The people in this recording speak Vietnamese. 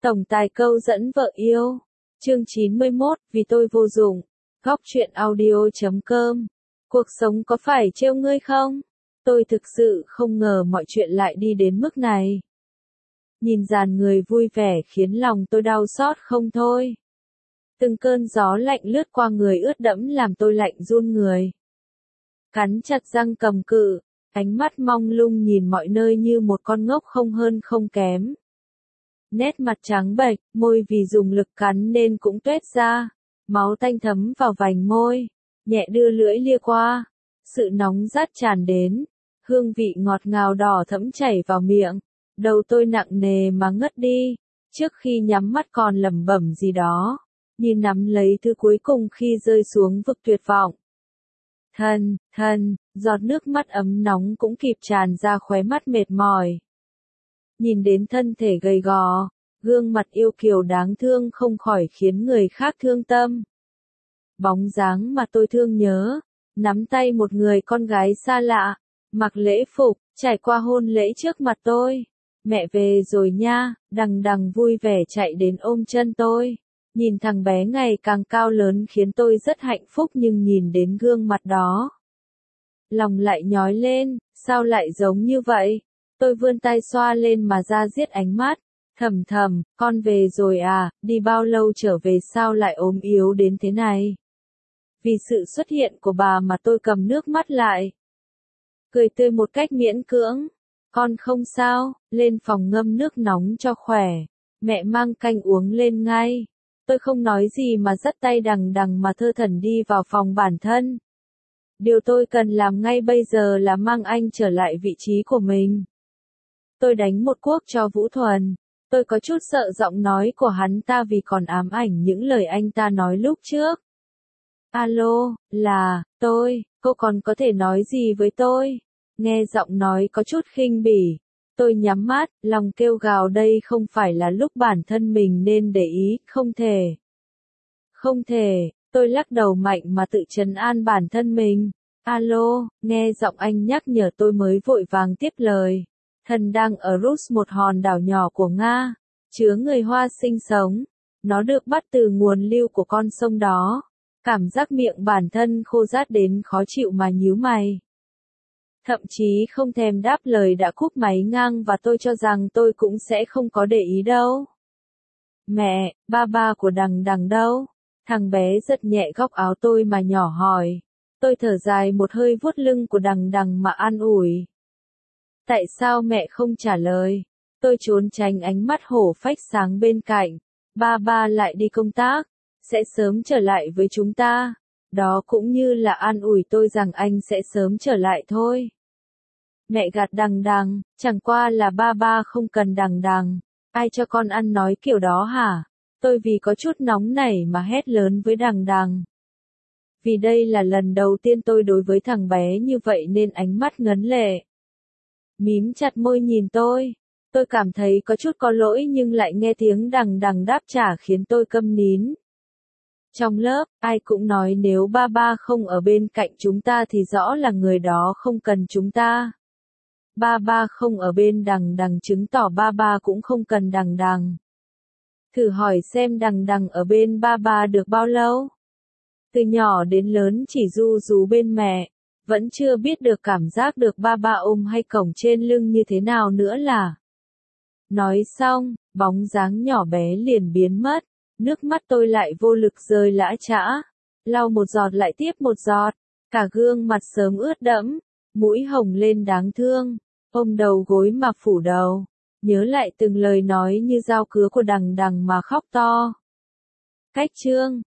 Tổng tài câu dẫn vợ yêu. Chương 91, vì tôi vô dụng. Góc truyện audio.com. Cuộc sống có phải trêu ngươi không? Tôi thực sự không ngờ mọi chuyện lại đi đến mức này. Nhìn dàn người vui vẻ khiến lòng tôi đau xót không thôi. Từng cơn gió lạnh lướt qua người ướt đẫm làm tôi lạnh run người. Cắn chặt răng cầm cự, ánh mắt mong lung nhìn mọi nơi như một con ngốc không hơn không kém. Nét mặt trắng bệch, môi vì dùng lực cắn nên cũng tuét ra, máu tanh thấm vào vành môi, nhẹ đưa lưỡi lia qua, sự nóng rát tràn đến, hương vị ngọt ngào đỏ thẫm chảy vào miệng, đầu tôi nặng nề mà ngất đi, trước khi nhắm mắt còn lẩm bẩm gì đó, như nắm lấy thứ cuối cùng khi rơi xuống vực tuyệt vọng. Thân, giọt nước mắt ấm nóng cũng kịp tràn ra khóe mắt mệt mỏi. Nhìn đến thân thể gầy gò, gương mặt yêu kiều đáng thương không khỏi khiến người khác thương tâm. Bóng dáng mà tôi thương nhớ, nắm tay một người con gái xa lạ, mặc lễ phục, trải qua hôn lễ trước mặt tôi. Mẹ về rồi nha, đằng đằng vui vẻ chạy đến ôm chân tôi. Nhìn thằng bé ngày càng cao lớn khiến tôi rất hạnh phúc nhưng nhìn đến gương mặt đó. Lòng lại nhói lên, sao lại giống như vậy? Tôi vươn tay xoa lên mà ra giết ánh mắt. Thầm, con về rồi à, đi bao lâu trở về sao lại ốm yếu đến thế này? Vì sự xuất hiện của bà mà tôi cầm nước mắt lại. Cười tươi một cách miễn cưỡng. Con không sao, lên phòng ngâm nước nóng cho khỏe. Mẹ mang canh uống lên ngay. Tôi không nói gì mà dắt tay đằng đằng mà thơ thẩn đi vào phòng bản thân. Điều tôi cần làm ngay bây giờ là mang anh trở lại vị trí của mình. Tôi đánh một cuốc cho Vũ Thuần. Tôi có chút sợ giọng nói của hắn ta vì còn ám ảnh những lời anh ta nói lúc trước. Alo, là, tôi, cô còn có thể nói gì với tôi? Nghe giọng nói có chút khinh bỉ. Tôi nhắm mắt, lòng kêu gào đây không phải là lúc bản thân mình nên để ý, không thể. Không thể, tôi lắc đầu mạnh mà tự trấn an bản thân mình. Alo, nghe giọng anh nhắc nhở tôi mới vội vàng tiếp lời. Thần đang ở Rus, một hòn đảo nhỏ của Nga, chứa người Hoa sinh sống. Nó được bắt từ nguồn lưu của con sông đó. Cảm giác miệng bản thân khô rát đến khó chịu mà nhíu mày. Thậm chí không thèm đáp lời đã cúp máy ngang và tôi cho rằng tôi cũng sẽ không có để ý đâu. Mẹ, ba của đằng đằng đâu? Thằng bé giật nhẹ góc áo tôi mà nhỏ hỏi. Tôi thở dài một hơi vuốt lưng của đằng đằng mà an ủi. Tại sao mẹ không trả lời? Tôi trốn tránh ánh mắt hổ phách sáng bên cạnh. Ba lại đi công tác, sẽ sớm trở lại với chúng ta. Đó cũng như là an ủi tôi rằng anh sẽ sớm trở lại thôi. Mẹ gạt đằng đằng, chẳng qua là ba không cần đằng đằng. Ai cho con ăn nói kiểu đó hả? Tôi vì có chút nóng nảy mà hét lớn với đằng đằng. Vì đây là lần đầu tiên tôi đối với thằng bé như vậy nên ánh mắt ngấn lệ. Mím chặt môi nhìn tôi. Tôi cảm thấy có chút có lỗi nhưng lại nghe tiếng đằng đằng đáp trả khiến tôi câm nín. Trong lớp, ai cũng nói nếu ba không ở bên cạnh chúng ta thì rõ là người đó không cần chúng ta. Ba không ở bên đằng đằng chứng tỏ ba cũng không cần đằng đằng. Thử hỏi xem đằng đằng ở bên ba được bao lâu? Từ nhỏ đến lớn chỉ ru rú bên mẹ, vẫn chưa biết được cảm giác được ba ôm hay cổng trên lưng như thế nào nữa là. Nói xong, bóng dáng nhỏ bé liền biến mất, nước mắt tôi lại vô lực rơi lã chã, lau một giọt lại tiếp một giọt, cả gương mặt sớm ướt đẫm, mũi hồng lên đáng thương, ôm đầu gối mà phủ đầu, nhớ lại từng lời nói như dao cứa của đằng đằng mà khóc to. Cách chương